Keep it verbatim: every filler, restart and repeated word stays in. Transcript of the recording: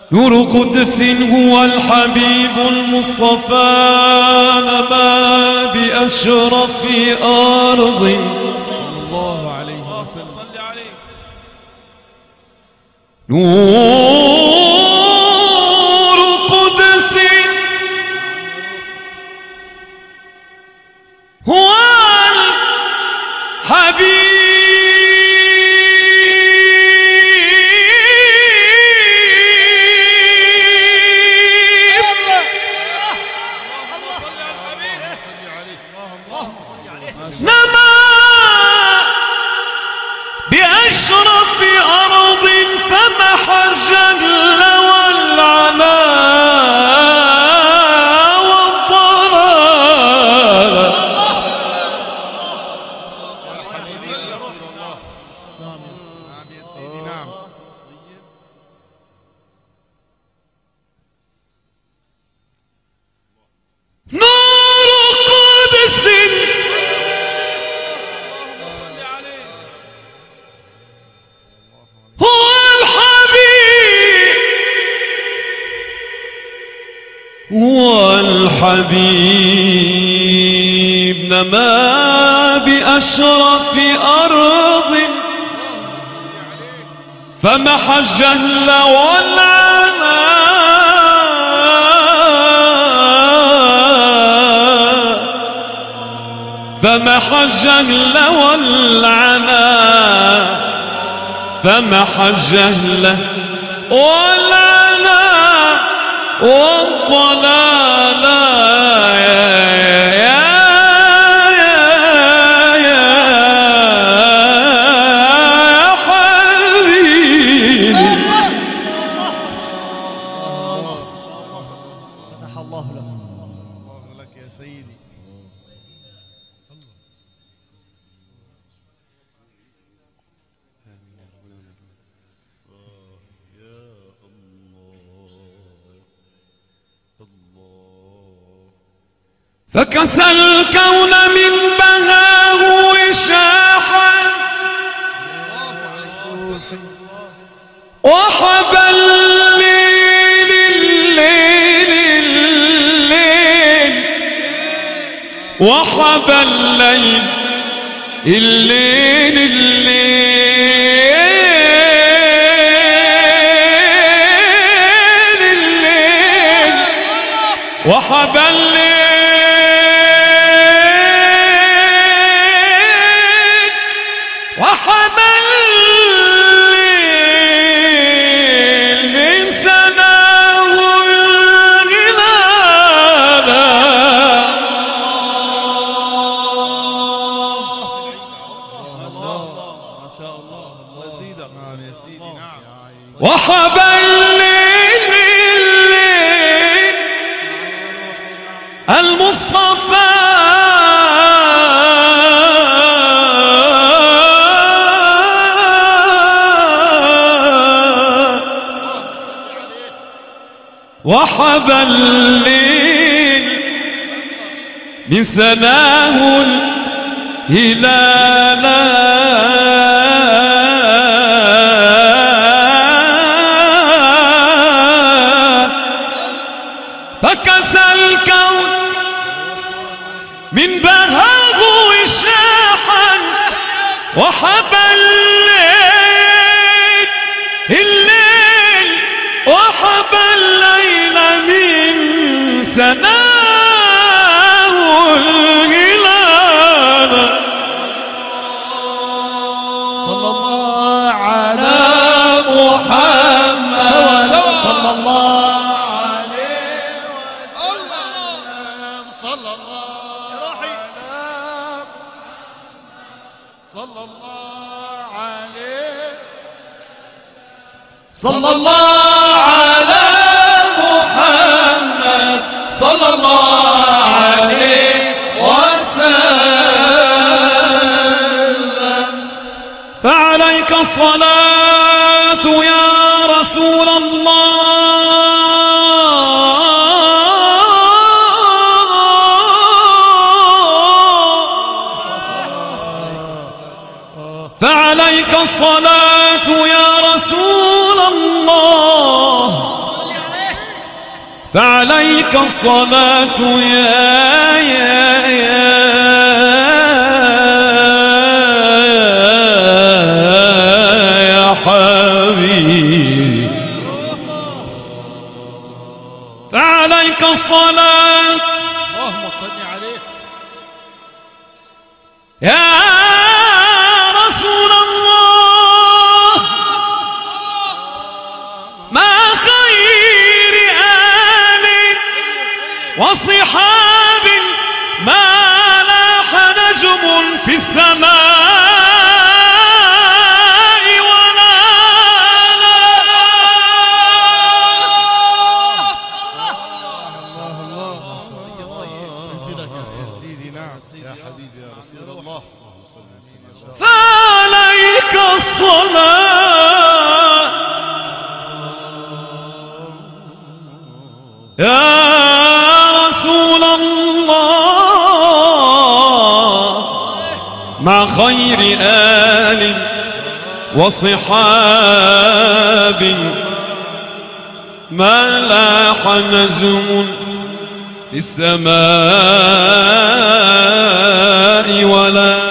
نور قدس هو الحبيب المصطفى نما بأشرف أرض الله عليه وسلم. صل عليه. نور قدس هو الحبيب نما بأشرف أرض فمح الجهل والعنا والضلال. نعم يا سيدي نعم. والحبيب نما بأشرف أرض فمح الجهل والعنا فمح الجهل والعنا فمح الجهل والعنا والضلال. يا يا يا يا حبيبي فتح الله له. الله لك يا سيدي. فكسى الكون من بهاه وشاحا وحبى الليل الليل الليل وحبى الليل الليل الليل الليل وحبى الليل وحبى الليل من سناه الغلال. ما شاء الله ما شاء الله وزيدك. نعم يا سيدي نعم. وحبى الليل الليل المصطفى وحبى الليل من سناه الهلال فكسى الكون من بهاه وشاحا وحبى الليل الليل وحبى الليل من سناه الهلال. صلى الله على محمد صلى الله عليه وسلم. صلى الله على صلى الله عليه صلى الله على محمد صلى الله عليه وسلم. فعليك الصلاة يا رسول الله فعليك الصلاة يا رسول الله فعليك الصلاة يا يا يا حبيبي، فعليك الصلاة اللهم صل عليه يا رسول الله، ما خير آل وصحاب ما لاح نجم في السماء ونالا. يا حبيبي يا رسول الله. فعليك الصلاة يا رسول الله، مع خير آل وصحاب ما لاح نجم في السماء ولا